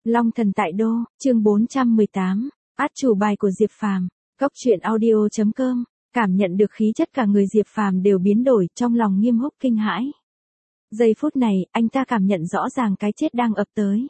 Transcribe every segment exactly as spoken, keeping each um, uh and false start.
Long thần tại đô, chương bốn trăm mười tám, át chủ bài của Diệp Phàm. Góc truyện audio chấm com. Cảm nhận được khí chất cả người Diệp Phàm đều biến đổi, trong lòng Nghiêm Húc kinh hãi. Giây phút này, anh ta cảm nhận rõ ràng cái chết đang ập tới.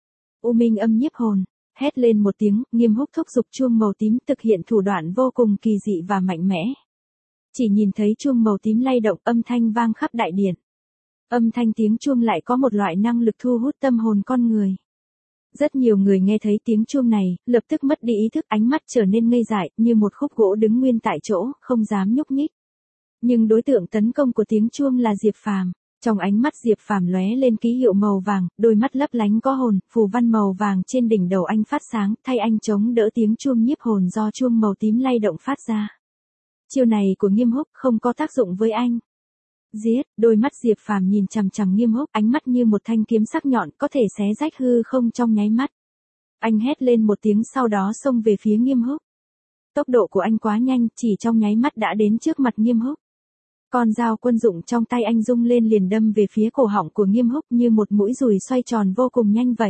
U minh âm nhiếp hồn, hét lên một tiếng, Nghiêm Húc thúc giục chuông màu tím thực hiện thủ đoạn vô cùng kỳ dị và mạnh mẽ. Chỉ nhìn thấy chuông màu tím lay động, âm thanh vang khắp đại điện. Âm thanh tiếng chuông lại có một loại năng lực thu hút tâm hồn con người. Rất nhiều người nghe thấy tiếng chuông này, lập tức mất đi ý thức, ánh mắt trở nên ngây dại, như một khúc gỗ đứng nguyên tại chỗ, không dám nhúc nhích. Nhưng đối tượng tấn công của tiếng chuông là Diệp Phàm. Trong ánh mắt Diệp Phàm lóe lên ký hiệu màu vàng, đôi mắt lấp lánh có hồn, phù văn màu vàng trên đỉnh đầu anh phát sáng, thay anh chống đỡ tiếng chuông nhiếp hồn do chuông màu tím lay động phát ra. Chiêu này của Nghiêm Húc không có tác dụng với anh. Giết, đôi mắt Diệp Phàm nhìn chằm chằm Nghiêm Húc, ánh mắt như một thanh kiếm sắc nhọn, có thể xé rách hư không trong nháy mắt. Anh hét lên một tiếng sau đó xông về phía Nghiêm Húc. Tốc độ của anh quá nhanh, chỉ trong nháy mắt đã đến trước mặt Nghiêm Húc. Con dao quân dụng trong tay anh rung lên liền đâm về phía cổ họng của Nghiêm Húc như một mũi dùi xoay tròn vô cùng nhanh vậy.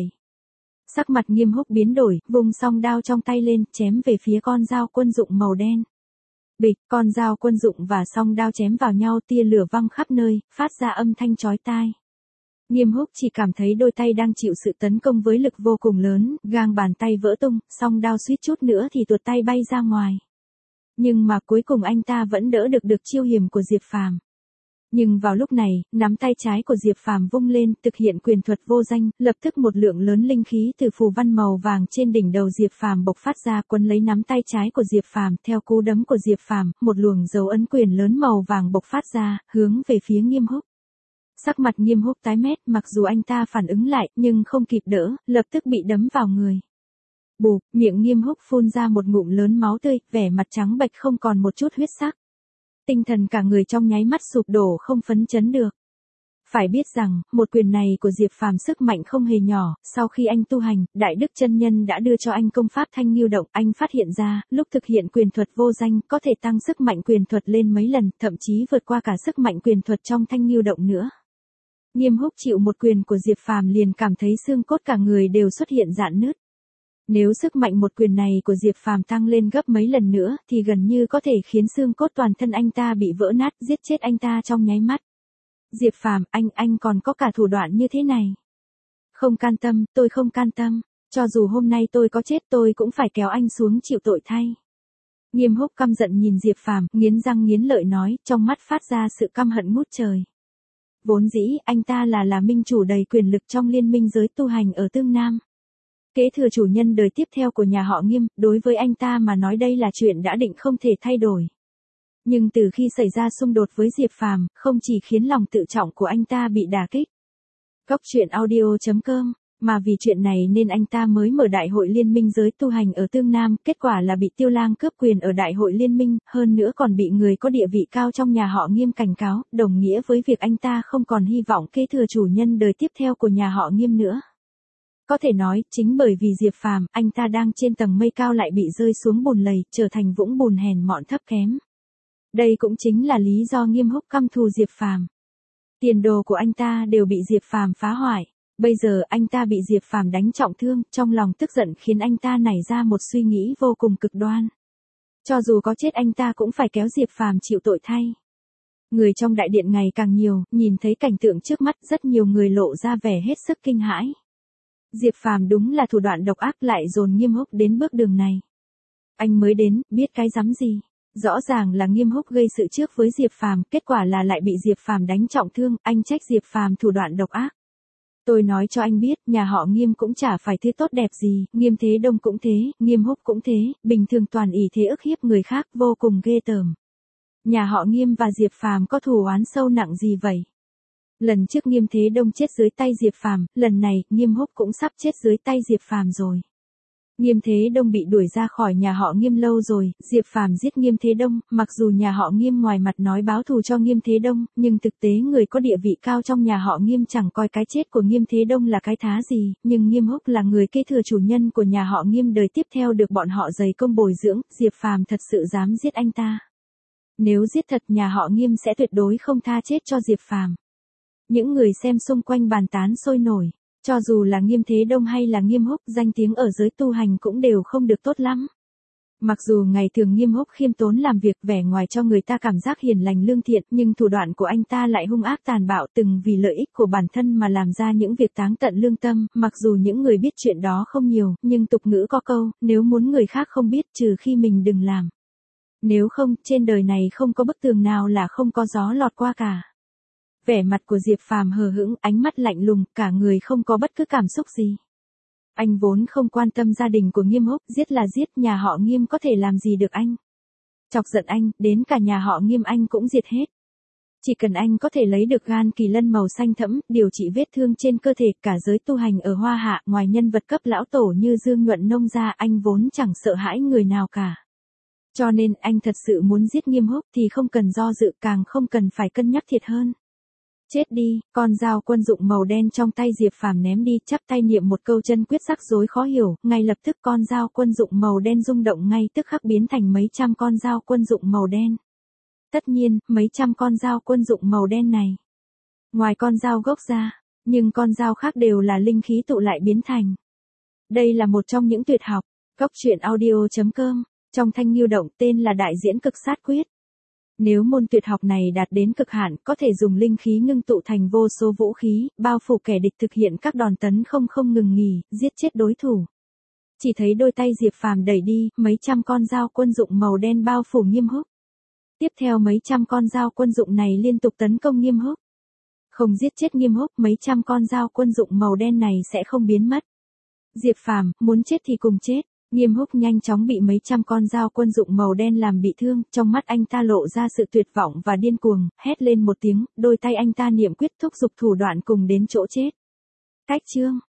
Sắc mặt Nghiêm Húc biến đổi, vung song đao trong tay lên, chém về phía con dao quân dụng màu đen. Bịch, con dao quân dụng và song đao chém vào nhau, tia lửa văng khắp nơi, phát ra âm thanh chói tai. Nghiêm Húc chỉ cảm thấy đôi tay đang chịu sự tấn công với lực vô cùng lớn, gang bàn tay vỡ tung, song đao suýt chút nữa thì tuột tay bay ra ngoài. Nhưng mà cuối cùng anh ta vẫn đỡ được được chiêu hiểm của Diệp Phàm. Nhưng vào lúc này, nắm tay trái của Diệp Phàm vung lên, thực hiện quyền thuật vô danh, lập tức một lượng lớn linh khí từ phù văn màu vàng trên đỉnh đầu Diệp Phàm bộc phát ra, quấn lấy nắm tay trái của Diệp Phàm, theo cú đấm của Diệp Phàm, một luồng dấu ấn quyền lớn màu vàng bộc phát ra, hướng về phía Nghiêm Húc. Sắc mặt Nghiêm Húc tái mét, mặc dù anh ta phản ứng lại, nhưng không kịp đỡ, lập tức bị đấm vào người. Bụp, miệng Nghiêm Húc phun ra một ngụm lớn máu tươi, vẻ mặt trắng bệch không còn một chút huyết sắc. Tinh thần cả người trong nháy mắt sụp đổ, không phấn chấn được. Phải biết rằng, một quyền này của Diệp Phàm sức mạnh không hề nhỏ, sau khi anh tu hành, Đại Đức Chân Nhân đã đưa cho anh công pháp Thanh Ngưu Động, anh phát hiện ra, lúc thực hiện quyền thuật vô danh, có thể tăng sức mạnh quyền thuật lên mấy lần, thậm chí vượt qua cả sức mạnh quyền thuật trong Thanh Ngưu Động nữa. Nghiêm Húc chịu một quyền của Diệp Phàm liền cảm thấy xương cốt cả người đều xuất hiện rạn nứt. Nếu sức mạnh một quyền này của Diệp Phàm tăng lên gấp mấy lần nữa, thì gần như có thể khiến xương cốt toàn thân anh ta bị vỡ nát, giết chết anh ta trong nháy mắt. Diệp Phàm, anh, anh còn có cả thủ đoạn như thế này. Không can tâm, tôi không can tâm, cho dù hôm nay tôi có chết tôi cũng phải kéo anh xuống chịu tội thay. Nghiêm Húc căm giận nhìn Diệp Phàm, nghiến răng nghiến lợi nói, trong mắt phát ra sự căm hận ngút trời. Vốn dĩ, anh ta là là minh chủ đầy quyền lực trong liên minh giới tu hành ở Tương Nam. Kế thừa chủ nhân đời tiếp theo của nhà họ Nghiêm, đối với anh ta mà nói đây là chuyện đã định không thể thay đổi. Nhưng từ khi xảy ra xung đột với Diệp Phàm, không chỉ khiến lòng tự trọng của anh ta bị đả kích. Góc truyện audio chấm com, mà vì chuyện này nên anh ta mới mở đại hội liên minh giới tu hành ở Tương Nam, kết quả là bị Tiêu Lang cướp quyền ở đại hội liên minh, hơn nữa còn bị người có địa vị cao trong nhà họ Nghiêm cảnh cáo, đồng nghĩa với việc anh ta không còn hy vọng kế thừa chủ nhân đời tiếp theo của nhà họ Nghiêm nữa. Có thể nói, chính bởi vì Diệp Phàm, anh ta đang trên tầng mây cao lại bị rơi xuống bùn lầy, trở thành vũng bùn hèn mọn thấp kém. Đây cũng chính là lý do Nghiêm Húc căm thù Diệp Phàm. Tiền đồ của anh ta đều bị Diệp Phàm phá hoại, bây giờ anh ta bị Diệp Phàm đánh trọng thương, trong lòng tức giận khiến anh ta nảy ra một suy nghĩ vô cùng cực đoan. Cho dù có chết anh ta cũng phải kéo Diệp Phàm chịu tội thay. Người trong đại điện ngày càng nhiều, nhìn thấy cảnh tượng trước mắt, rất nhiều người lộ ra vẻ hết sức kinh hãi. Diệp Phàm đúng là thủ đoạn độc ác, lại dồn Nghiêm Húc đến bước đường này. Anh mới đến, biết cái rắm gì? Rõ ràng là Nghiêm Húc gây sự trước với Diệp Phàm, kết quả là lại bị Diệp Phàm đánh trọng thương, anh trách Diệp Phàm thủ đoạn độc ác. Tôi nói cho anh biết, nhà họ Nghiêm cũng chả phải thứ tốt đẹp gì, Nghiêm Thế Đông cũng thế, Nghiêm Húc cũng thế, bình thường toàn ỷ thế ức hiếp người khác, vô cùng ghê tởm. Nhà họ Nghiêm và Diệp Phàm có thù oán sâu nặng gì vậy? Lần trước Nghiêm Thế Đông chết dưới tay Diệp Phàm, lần này, Nghiêm Húc cũng sắp chết dưới tay Diệp Phàm rồi. Nghiêm Thế Đông bị đuổi ra khỏi nhà họ Nghiêm lâu rồi, Diệp Phàm giết Nghiêm Thế Đông, mặc dù nhà họ Nghiêm ngoài mặt nói báo thù cho Nghiêm Thế Đông, nhưng thực tế người có địa vị cao trong nhà họ Nghiêm chẳng coi cái chết của Nghiêm Thế Đông là cái thá gì, nhưng Nghiêm Húc là người kế thừa chủ nhân của nhà họ Nghiêm đời tiếp theo được bọn họ dày công bồi dưỡng, Diệp Phàm thật sự dám giết anh ta. Nếu giết thật nhà họ Nghiêm sẽ tuyệt đối không tha chết cho Diệp Phàm. Những người xem xung quanh bàn tán sôi nổi. Cho dù là Nghiêm Thế Đông hay là Nghiêm Húc, danh tiếng ở giới tu hành cũng đều không được tốt lắm. Mặc dù ngày thường Nghiêm Húc khiêm tốn làm việc, vẻ ngoài cho người ta cảm giác hiền lành lương thiện, nhưng thủ đoạn của anh ta lại hung ác tàn bạo, từng vì lợi ích của bản thân mà làm ra những việc táng tận lương tâm. Mặc dù những người biết chuyện đó không nhiều, nhưng tục ngữ có câu, nếu muốn người khác không biết trừ khi mình đừng làm. Nếu không, trên đời này không có bức tường nào là không có gió lọt qua cả. Vẻ mặt của Diệp Phàm hờ hững, ánh mắt lạnh lùng, cả người không có bất cứ cảm xúc gì. Anh vốn không quan tâm gia đình của Nghiêm Húc, giết là giết, nhà họ Nghiêm có thể làm gì được anh. Chọc giận anh, đến cả nhà họ Nghiêm anh cũng diệt hết. Chỉ cần anh có thể lấy được gan kỳ lân màu xanh thẫm, điều trị vết thương trên cơ thể, cả giới tu hành ở Hoa Hạ, ngoài nhân vật cấp lão tổ như Dương Nhuận Nông ra, anh vốn chẳng sợ hãi người nào cả. Cho nên anh thật sự muốn giết Nghiêm Húc thì không cần do dự, càng không cần phải cân nhắc thiệt hơn. Chết đi, con dao quân dụng màu đen trong tay Diệp Phàm ném đi, chắp tay niệm một câu chân quyết rắc rối khó hiểu, ngay lập tức con dao quân dụng màu đen rung động ngay tức khắc biến thành mấy trăm con dao quân dụng màu đen. Tất nhiên, mấy trăm con dao quân dụng màu đen này, ngoài con dao gốc ra, nhưng con dao khác đều là linh khí tụ lại biến thành. Đây là một trong những tuyệt học. Góc truyện audio chấm com, trong thanh nghiêu động tên là Đại Diễn Cực Sát Quyết. Nếu môn tuyệt học này đạt đến cực hạn, có thể dùng linh khí ngưng tụ thành vô số vũ khí, bao phủ kẻ địch, thực hiện các đòn tấn không không ngừng nghỉ, giết chết đối thủ. Chỉ thấy đôi tay Diệp Phàm đẩy đi, mấy trăm con dao quân dụng màu đen bao phủ Nghiêm Húc. Tiếp theo mấy trăm con dao quân dụng này liên tục tấn công Nghiêm Húc. Không giết chết Nghiêm Húc, mấy trăm con dao quân dụng màu đen này sẽ không biến mất. Diệp Phàm, muốn chết thì cùng chết. Nghiêm Húc nhanh chóng bị mấy trăm con dao quân dụng màu đen làm bị thương, trong mắt anh ta lộ ra sự tuyệt vọng và điên cuồng, hét lên một tiếng, đôi tay anh ta niệm quyết thúc giục thủ đoạn cùng đến chỗ chết. Cách chương